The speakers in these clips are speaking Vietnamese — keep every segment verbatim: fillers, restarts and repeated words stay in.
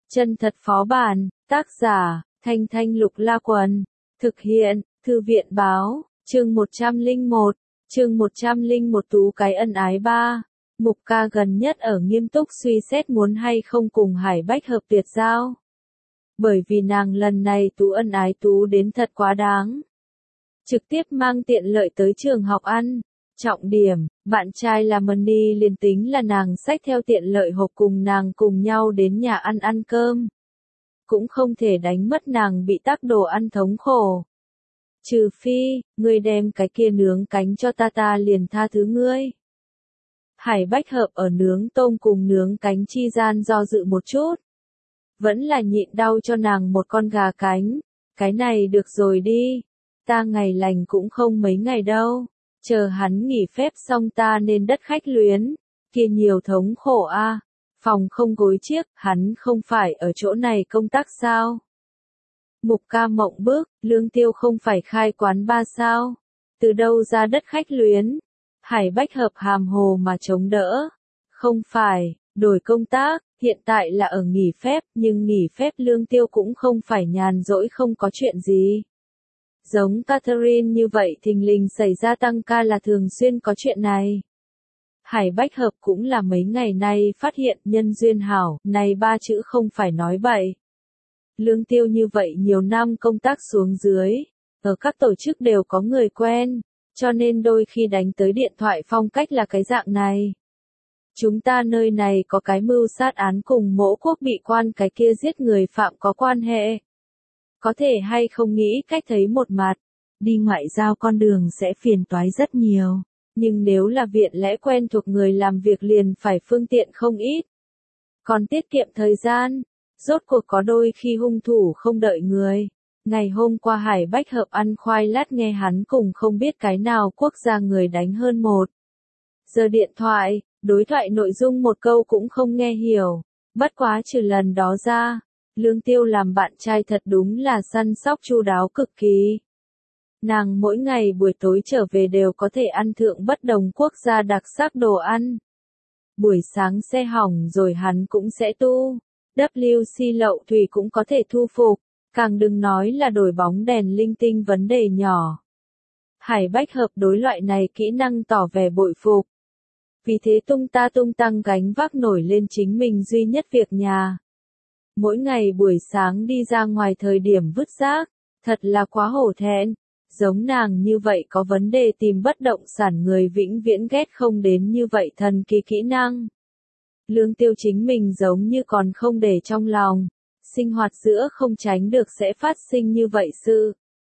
Chân thật phó bản, tác giả, Thanh Thanh Lục La Quần, thực hiện, Thư viện báo, chương một trăm lẻ một, chương một trăm lẻ một Tú cái ân ái ba. Mục ca gần nhất ở nghiêm túc suy xét muốn hay không cùng Hải Bách hợp tuyệt giao. Bởi vì nàng lần này Tú ân ái Tú đến thật quá đáng. Trực tiếp mang tiện lợi tới trường học ăn. Trọng điểm, bạn trai là Money liền tính là nàng xách theo tiện lợi hộp cùng nàng cùng nhau đến nhà ăn ăn cơm. Cũng không thể đánh mất nàng bị tắc đồ ăn thống khổ. Trừ phi, ngươi đem cái kia nướng cánh cho ta ta liền tha thứ ngươi. Hải Bách Hợp ở nướng tôm cùng nướng cánh chi gian do dự một chút. Vẫn là nhịn đau cho nàng một con gà cánh. Cái này được rồi đi. Ta ngày lành cũng không mấy ngày đâu. Chờ hắn nghỉ phép xong ta nên đất khách luyến. Kia nhiều thống khổ a. À. Phòng không gối chiếc, hắn không phải ở chỗ này công tác sao? Mục ca mộng bước, Lương Tiêu không phải khai quán ba sao? Từ đâu ra đất khách luyến? Hải Bách Hợp hàm hồ mà chống đỡ. Không phải, đổi công tác, hiện tại là ở nghỉ phép, nhưng nghỉ phép Lương Tiêu cũng không phải nhàn rỗi không có chuyện gì. Giống Catherine như vậy thình lình xảy ra tăng ca là thường xuyên có chuyện này. Hải Bách Hợp cũng là mấy ngày nay phát hiện nhân duyên hảo, này ba chữ không phải nói bậy. Lương Tiêu như vậy nhiều năm công tác xuống dưới, ở các tổ chức đều có người quen, cho nên đôi khi đánh tới điện thoại phong cách là cái dạng này. Chúng ta nơi này có cái mưu sát án cùng Mỗ Quốc bị quan cái kia giết người phạm có quan hệ. Có thể hay không nghĩ cách thấy một mặt, đi ngoại giao con đường sẽ phiền toái rất nhiều, nhưng nếu là viện lẽ quen thuộc người làm việc liền phải phương tiện không ít. Còn tiết kiệm thời gian, rốt cuộc có đôi khi hung thủ không đợi người. Ngày hôm qua Hải Bách Hợp ăn khoai lát nghe hắn cùng không biết cái nào quốc gia người đánh hơn một. Giờ điện thoại, đối thoại nội dung một câu cũng không nghe hiểu, bất quá trừ lần đó ra. Lương Tiêu làm bạn trai thật đúng là săn sóc chu đáo cực kỳ. Nàng mỗi ngày buổi tối trở về đều có thể ăn thượng bất đồng quốc gia đặc sắc đồ ăn. Buổi sáng xe hỏng rồi hắn cũng sẽ tu. vê xê lậu thủy cũng có thể thu phục. Càng đừng nói là đổi bóng đèn linh tinh vấn đề nhỏ. Hải Bách Hợp đối loại này kỹ năng tỏ vẻ bội phục. Vì thế tung ta tung tăng gánh vác nổi lên chính mình duy nhất việc nhà. Mỗi ngày buổi sáng đi ra ngoài thời điểm vứt rác, thật là quá hổ thẹn, giống nàng như vậy có vấn đề tìm bất động sản người vĩnh viễn ghét không đến như vậy thần kỳ kỹ năng. Lương Tiêu chính mình giống như còn không để trong lòng, sinh hoạt giữa không tránh được sẽ phát sinh như vậy sự.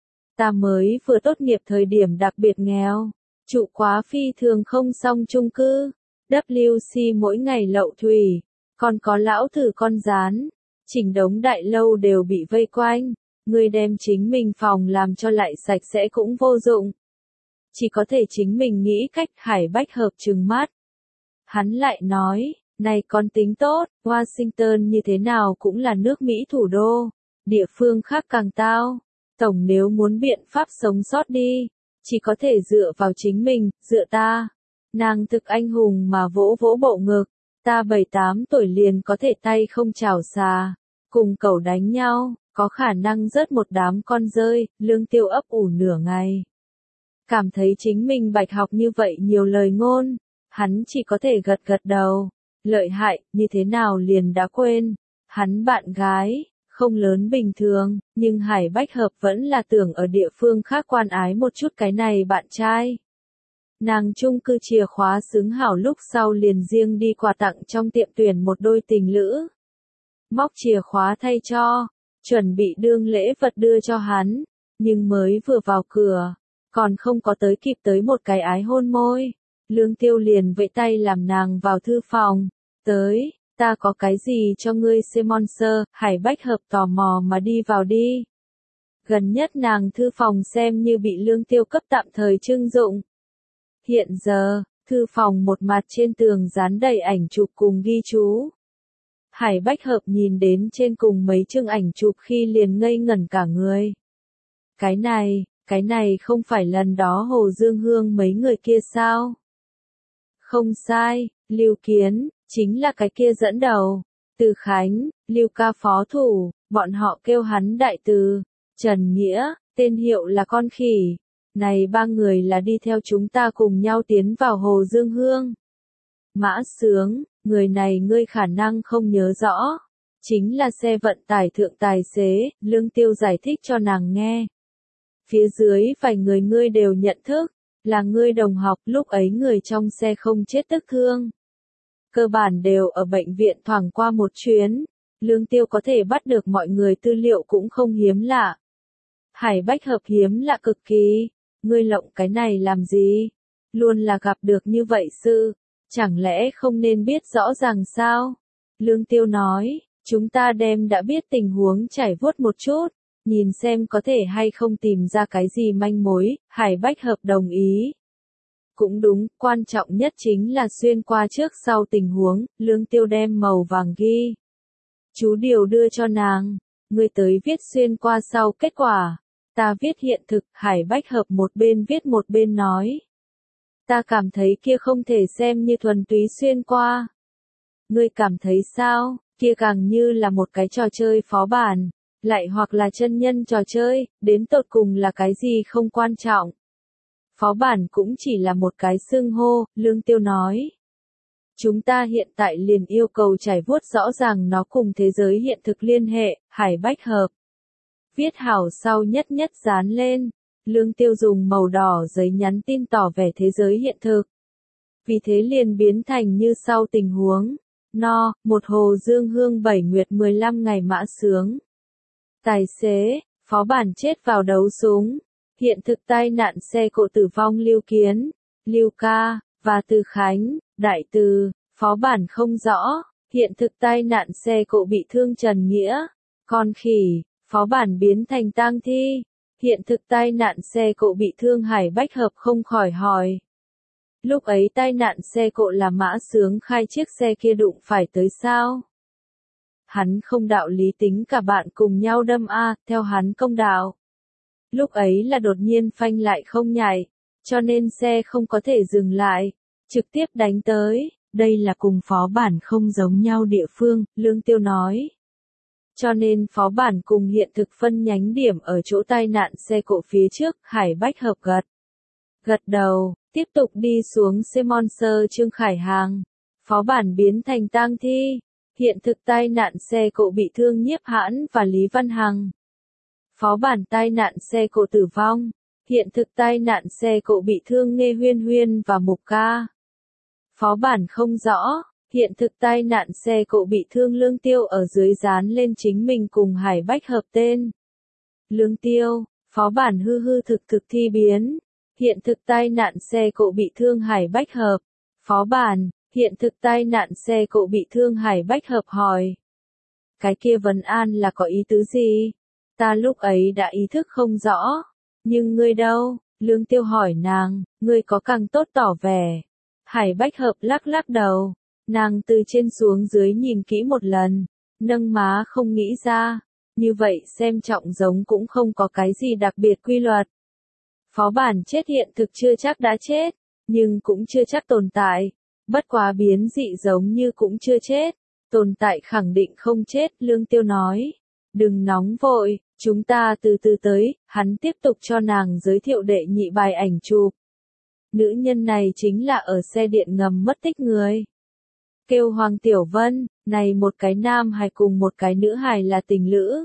Ta mới vừa tốt nghiệp thời điểm đặc biệt nghèo, trụ quá phi thường không xong chung cư, vê xê mỗi ngày lậu thủy, còn có lão thử con rán. Chỉnh đống đại lâu đều bị vây quanh, người đem chính mình phòng làm cho lại sạch sẽ cũng vô dụng. Chỉ có thể chính mình nghĩ cách. Hải Bách Hợp trừng mắt. Hắn lại nói, này còn tính tốt, Washington như thế nào cũng là nước Mỹ thủ đô, địa phương khác càng tao. Tổng nếu muốn biện pháp sống sót đi, chỉ có thể dựa vào chính mình, dựa ta. Nàng thực anh hùng mà vỗ vỗ bộ ngực, ta bảy tám tuổi liền có thể tay không chảo xà. Cùng cẩu đánh nhau, có khả năng rớt một đám con rơi. Lương Tiêu ấp ủ nửa ngày. Cảm thấy chính mình bạch học như vậy nhiều lời ngôn, hắn chỉ có thể gật gật đầu. Lợi hại, như thế nào liền đã quên. Hắn bạn gái, không lớn bình thường, nhưng Hải Bách Hợp vẫn là tưởng ở địa phương khác quan ái một chút cái này bạn trai. Nàng chung cư chìa khóa xứng hảo lúc sau liền riêng đi quà tặng trong tiệm tuyển một đôi tình lữ. Móc chìa khóa thay cho, chuẩn bị đương lễ vật đưa cho hắn, nhưng mới vừa vào cửa, còn không có tới kịp tới một cái ái hôn môi. Lương Tiêu liền vẫy tay làm nàng vào thư phòng, tới, ta có cái gì cho ngươi sponsor. Hải Bách Hợp tò mò mà đi vào đi. Gần nhất nàng thư phòng xem như bị Lương Tiêu cấp tạm thời trưng dụng. Hiện giờ, thư phòng một mặt trên tường dán đầy ảnh chụp cùng ghi chú. Hải Bách Hợp nhìn đến trên cùng mấy chương ảnh chụp khi liền ngây ngẩn cả người. Cái này, cái này không phải lần đó Hồ Dương Hương mấy người kia sao? Không sai, Lưu Kiến, chính là cái kia dẫn đầu. Từ Khánh, Lưu Ca phó thủ, bọn họ kêu hắn đại từ. Trần Nghĩa, tên hiệu là con khỉ. Này ba người là đi theo chúng ta cùng nhau tiến vào Hồ Dương Hương. Mã Sướng, người này ngươi khả năng không nhớ rõ. Chính là xe vận tải thượng tài xế, Lương Tiêu giải thích cho nàng nghe. Phía dưới vài người ngươi đều nhận thức, là ngươi đồng học, lúc ấy người trong xe không chết tức thương. Cơ bản đều ở bệnh viện thoảng qua một chuyến, Lương Tiêu có thể bắt được mọi người tư liệu cũng không hiếm lạ. Hải Bách Hợp hiếm lạ cực kỳ, ngươi lộng cái này làm gì? Luôn là gặp được như vậy sự, chẳng lẽ không nên biết rõ ràng sao? Lương Tiêu nói, chúng ta đem đã biết tình huống trải vuốt một chút, nhìn xem có thể hay không tìm ra cái gì manh mối. Hải Bách Hợp đồng ý. Cũng đúng, quan trọng nhất chính là xuyên qua trước sau tình huống. Lương Tiêu đem màu vàng ghi chú điều đưa cho nàng, ngươi tới viết xuyên qua sau kết quả, ta viết hiện thực. Hải Bách Hợp một bên viết một bên nói, ta cảm thấy kia không thể xem như thuần túy xuyên qua. Ngươi cảm thấy sao? Kia càng như là một cái trò chơi phó bản, lại hoặc là chân nhân trò chơi, đến tột cùng là cái gì không quan trọng. Phó bản cũng chỉ là một cái xưng hô, Lương Tiêu nói. Chúng ta hiện tại liền yêu cầu trải vuốt rõ ràng nó cùng thế giới hiện thực liên hệ. Hải Bách Hợp viết hảo sau nhất nhất dán lên. Lương Tiêu dùng màu đỏ giấy nhắn tin tỏ vẻ thế giới hiện thực. Vì thế liền biến thành như sau tình huống. No, một Hồ Dương Hương bảy nguyệt mười lăm ngày Mã Sướng. Tài xế, phó bản chết vào đấu súng. Hiện thực tai nạn xe cộ tử vong Lưu Kiến, Lưu Ca, và Từ Khánh, Đại Từ. Phó bản không rõ, hiện thực tai nạn xe cộ bị thương Trần Nghĩa, con khỉ. Phó bản biến thành tang thi, hiện thực tai nạn xe cộ bị thương Hải Bách Hợp không khỏi hỏi. Lúc ấy tai nạn xe cộ là Mã Sướng khai chiếc xe kia đụng phải tới sao? Hắn không đạo lý tính cả bạn cùng nhau đâm a, theo hắn công đạo. Lúc ấy là đột nhiên phanh lại không nhảy, cho nên xe không có thể dừng lại, trực tiếp đánh tới. Đây là cùng phó bản không giống nhau địa phương, Lương Tiêu nói. Cho nên phó bản cùng hiện thực phân nhánh điểm ở chỗ tai nạn xe cộ phía trước. Hải Bách Hợp gật gật đầu, tiếp tục đi xuống xe Monster Trương Khải Hàng. Phó bản biến thành tang thi, hiện thực tai nạn xe cộ bị thương Nhiếp Hãn và Lý Văn Hằng. Phó bản tai nạn xe cộ tử vong, hiện thực tai nạn xe cộ bị thương Nghê Huyên Huyên và Mục Ca. Phó bản không rõ, hiện thực tai nạn xe cộ bị thương Lương Tiêu ở dưới dán lên chính mình cùng Hải Bách Hợp tên. Lương Tiêu, phó bản hư hư thực thực thi biến, hiện thực tai nạn xe cộ bị thương Hải Bách Hợp. Phó bản, hiện thực tai nạn xe cộ bị thương Hải Bách Hợp hỏi. Cái kia vấn an là có ý tứ gì? Ta lúc ấy đã ý thức không rõ. Nhưng ngươi đâu? Lương Tiêu hỏi nàng, ngươi có càng tốt tỏ vẻ. Hải Bách Hợp lắc lắc đầu. Nàng từ trên xuống dưới nhìn kỹ một lần, nâng má không nghĩ ra. Như vậy xem trọng giống cũng không có cái gì đặc biệt quy luật. Phó bản chết hiện thực chưa chắc đã chết, nhưng cũng chưa chắc tồn tại. Bất quá biến dị giống như cũng chưa chết, tồn tại khẳng định không chết. Lương Tiêu nói, đừng nóng vội, chúng ta từ từ tới. Hắn tiếp tục cho nàng giới thiệu đệ nhị bài ảnh chụp. Nữ nhân này chính là ở xe điện ngầm mất tích người. Kêu Hoàng Tiểu Vân, này một cái nam hài cùng một cái nữ hài là tình lữ.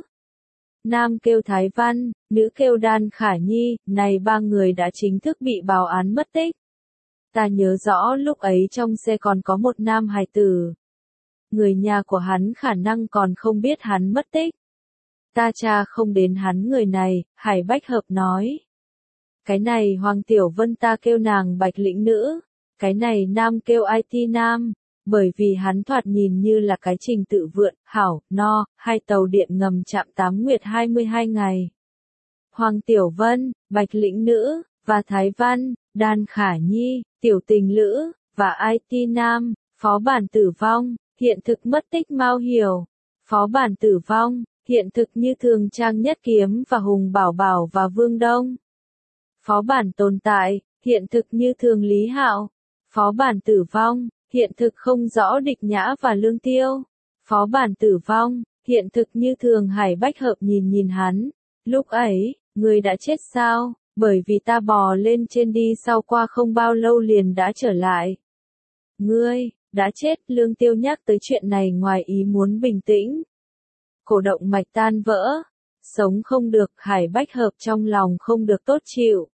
Nam kêu Thái Văn, nữ kêu Đan Khả Nhi, này ba người đã chính thức bị báo án mất tích. Ta nhớ rõ lúc ấy trong xe còn có một nam hài tử. Người nhà của hắn khả năng còn không biết hắn mất tích. Ta tra không đến hắn người này, Hải Bách Hợp nói. Cái này Hoàng Tiểu Vân ta kêu nàng Bạch Lĩnh nữ, cái này nam kêu i tê nam, bởi vì hắn thoạt nhìn như là cái trình tự vượn, hảo, no, hai tàu điện ngầm chạm tám nguyệt hai mươi hai ngày. Hoàng Tiểu Vân, Bạch Lĩnh nữ, và Thái Văn, Đan Khả Nhi, Tiểu Tình Lữ, và i tê nam, phó bản tử vong, hiện thực mất tích Mao Hiểu, phó bản tử vong, hiện thực như thường Trang Nhất Kiếm và Hùng Bảo Bảo và Vương Đông. Phó bản tồn tại, hiện thực như thường Lý Hạo, phó bản tử vong, hiện thực không rõ Địch Nhã và Lương Tiêu, Phó bản tử vong, hiện thực như thường. Hải Bách Hợp nhìn nhìn hắn. Lúc ấy, ngươi đã chết sao? Bởi vì ta bò lên trên đi sau qua không bao lâu liền đã trở lại. Ngươi, đã chết. Lương Tiêu nhắc tới chuyện này ngoài ý muốn bình tĩnh. Cổ động mạch tan vỡ. Sống không được. Hải Bách Hợp trong lòng không được tốt chịu.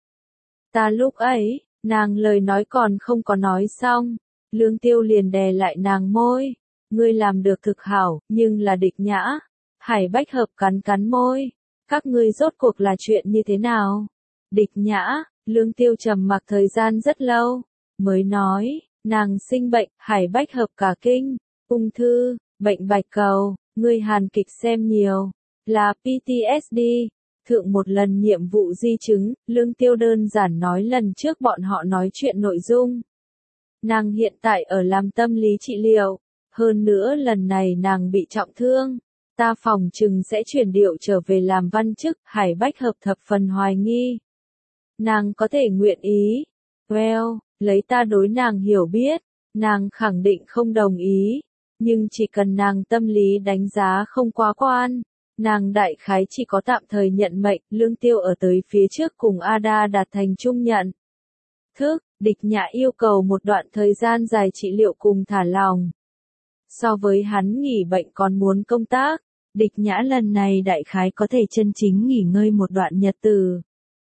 Ta lúc ấy, nàng lời nói còn không có nói xong. Lương Tiêu liền đè lại nàng môi. Ngươi làm được thực hảo, nhưng là địch nhã. Hải Bách Hợp cắn cắn môi. Các ngươi rốt cuộc là chuyện như thế nào? Địch nhã, Lương Tiêu trầm mặc thời gian rất lâu. Mới nói, nàng sinh bệnh. Hải Bách Hợp cả kinh. Ung thư, bệnh bạch cầu, ngươi hàn kịch xem nhiều. Là pê tê ét đê. Thượng một lần nhiệm vụ di chứng, Lương Tiêu đơn giản nói lần trước bọn họ nói chuyện nội dung. Nàng hiện tại ở làm tâm lý trị liệu. Hơn nữa lần này nàng bị trọng thương. Ta phòng chừng sẽ chuyển điệu trở về làm văn chức. Hải Bách Hợp thập phần hoài nghi. Nàng có thể nguyện ý. Well, lấy ta đối nàng hiểu biết. Nàng khẳng định không đồng ý. Nhưng chỉ cần nàng tâm lý đánh giá không quá quan. Nàng đại khái chỉ có tạm thời nhận mệnh. Lương Tiêu ở tới phía trước cùng Ada đạt thành chung nhận. Thức, địch nhã yêu cầu một đoạn thời gian dài trị liệu cùng thả lòng. So với hắn nghỉ bệnh còn muốn công tác, địch nhã lần này đại khái có thể chân chính nghỉ ngơi một đoạn nhật từ.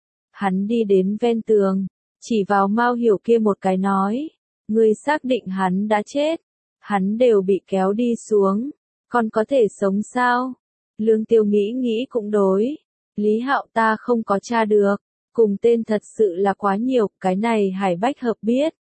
Hắn đi đến ven tường, chỉ vào Mao Hiểu kia một cái nói, ngươi xác định hắn đã chết, hắn đều bị kéo đi xuống, còn có thể sống sao? Lương Tiêu nghĩ nghĩ cũng đối, Lý Hạo ta không có tra được, cùng tên thật sự là quá nhiều, cái này Hải Bách Hợp biết.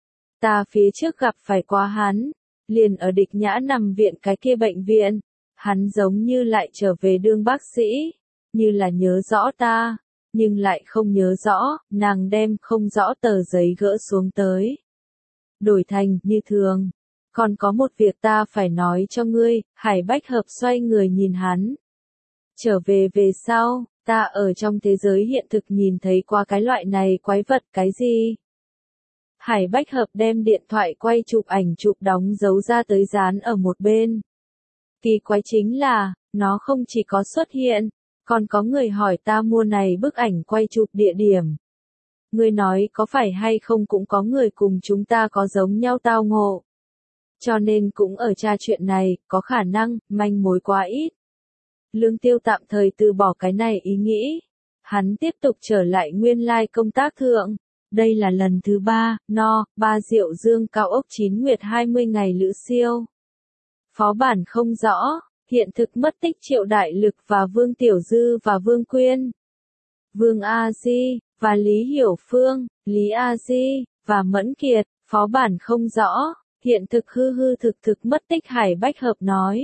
Ta phía trước gặp phải quá hắn. Liền ở địch nhã nằm viện cái kia bệnh viện, hắn giống như lại trở về đương bác sĩ, như là nhớ rõ ta, nhưng lại không nhớ rõ, nàng đem không rõ tờ giấy gỡ xuống tới. Đổi thành, như thường, còn có một việc ta phải nói cho ngươi. Hải Bách Hợp xoay người nhìn hắn. Trở về về sau, ta ở trong thế giới hiện thực nhìn thấy qua cái loại này quái vật. Cái gì? Hải Bách Hợp đem điện thoại quay chụp ảnh chụp đóng dấu ra tới dán ở một bên. Kỳ quái chính là, nó không chỉ có xuất hiện, còn có người hỏi ta mua này bức ảnh quay chụp địa điểm. Ngươi nói có phải hay không cũng có người cùng chúng ta có giống nhau tao ngộ. Cho nên cũng ở tra chuyện này, có khả năng, manh mối quá ít. Lương Tiêu tạm thời từ bỏ cái này ý nghĩ. Hắn tiếp tục trở lại nguyên lai công tác thượng. Đây là lần thứ ba, no, ba Diệu Dương cao ốc chín nguyệt hai mươi ngày Lữ Siêu. Phó bản không rõ, hiện thực mất tích Triệu Đại Lực và Vương Tiểu Dư và Vương Quyên. Vương A Di, và Lý Hiểu Phương, Lý A Di, và Mẫn Kiệt, phó bản không rõ, hiện thực hư hư thực thực mất tích. Hải Bách Hợp nói.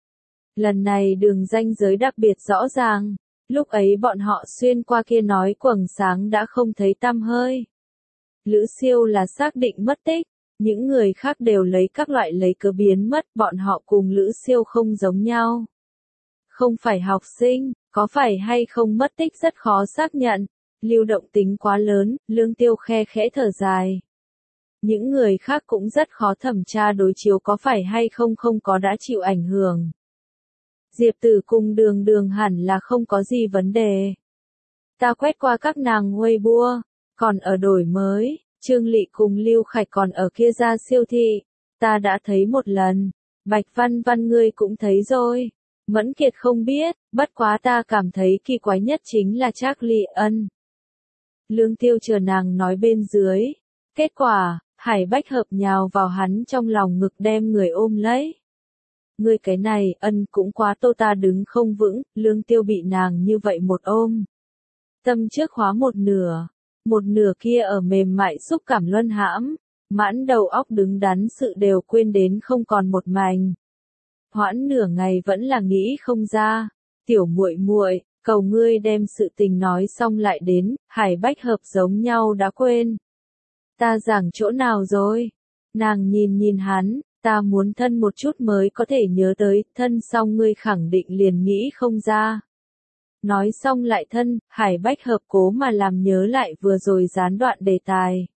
Lần này đường ranh giới đặc biệt rõ ràng, lúc ấy bọn họ xuyên qua kia nói quầng sáng đã không thấy tăm hơi. Lữ Siêu là xác định mất tích, những người khác đều lấy các loại lấy cớ biến mất, bọn họ cùng Lữ Siêu không giống nhau. Không phải học sinh, có phải hay không mất tích rất khó xác nhận, lưu động tính quá lớn. Lương Tiêu khe khẽ thở dài. Những người khác cũng rất khó thẩm tra đối chiếu có phải hay không không có đã chịu ảnh hưởng. Diệp Tử cùng Đường Đường hẳn là không có gì vấn đề. Ta quét qua các nàng Weibo, còn ở đổi mới, Trương Lị cùng Lưu Khạch còn ở kia ra siêu thị, ta đã thấy một lần. Bạch Văn Văn ngươi cũng thấy rồi. Mẫn Kiệt không biết, bất quá ta cảm thấy kỳ quái nhất chính là Charlie Ân. Lương Tiêu chờ nàng nói bên dưới. Kết quả, Hải Bách Hợp nhào vào hắn trong lòng ngực đem người ôm lấy. Ngươi cái này, Ân cũng quá tô, ta đứng không vững. Lương Tiêu bị nàng như vậy một ôm. Tâm trước khóa một nửa, một nửa kia ở mềm mại xúc cảm luân hãm, mãn đầu óc đứng đắn sự đều quên đến không còn một mảnh. Hoãn nửa ngày vẫn là nghĩ không ra. Tiểu muội muội, cầu ngươi đem sự tình nói xong lại đến. Hải Bách Hợp giống nhau đã quên. Ta giảng chỗ nào rồi? Nàng nhìn nhìn hắn, ta muốn thân một chút mới có thể nhớ tới, thân xong ngươi khẳng định liền nghĩ không ra. Nói xong lại thân, Hải Bách Hợp cố mà làm nhớ lại vừa rồi gián đoạn đề tài.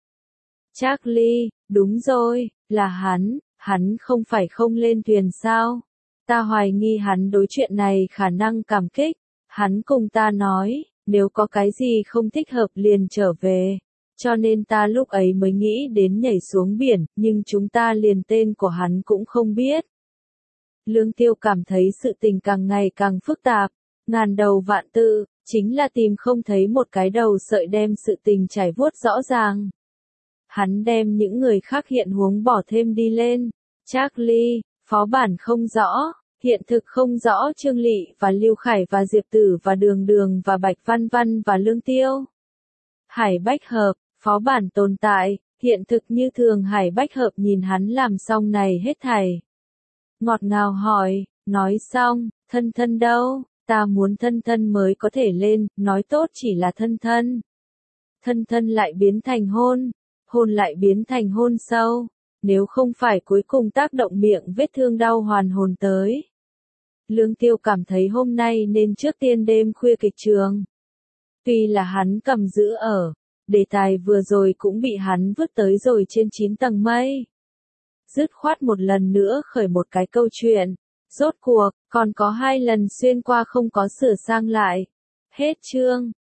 Charlie, đúng rồi, là hắn, hắn không phải không lên thuyền sao? Ta hoài nghi hắn đối chuyện này khả năng cảm kích. Hắn cùng ta nói, nếu có cái gì không thích hợp liền trở về. Cho nên ta lúc ấy mới nghĩ đến nhảy xuống biển, nhưng chúng ta liền tên của hắn cũng không biết. Lương Tiêu cảm thấy sự tình càng ngày càng phức tạp, ngàn đầu vạn tự, chính là tìm không thấy một cái đầu sợi đem sự tình trải vuốt rõ ràng. Hắn đem những người khác hiện huống bỏ thêm đi lên. Charlie, phó bản không rõ, hiện thực không rõ Trương Lị và Lưu Khải và Diệp Tử và Đường Đường và Bạch Văn Văn và Lương Tiêu. Hải Bách Hợp, phó bản tồn tại, hiện thực như thường. Hải Bách Hợp nhìn hắn làm xong này hết thảy. Ngọt ngào hỏi, nói xong, thân thân đâu, ta muốn thân thân mới có thể lên, nói tốt chỉ là thân thân. Thân thân lại biến thành hôn, hôn lại biến thành hôn sâu, nếu không phải cuối cùng tác động miệng vết thương đau hoàn hồn tới. Lương Tiêu cảm thấy hôm nay nên trước tiên đêm khuya kịch trường. Tuy là hắn cầm giữ ở, đề tài vừa rồi cũng bị hắn vứt tới rồi trên chín tầng mây. Dứt khoát một lần nữa khởi một cái câu chuyện. Rốt cuộc, còn có hai lần xuyên qua không có sửa sang lại. Hết chương.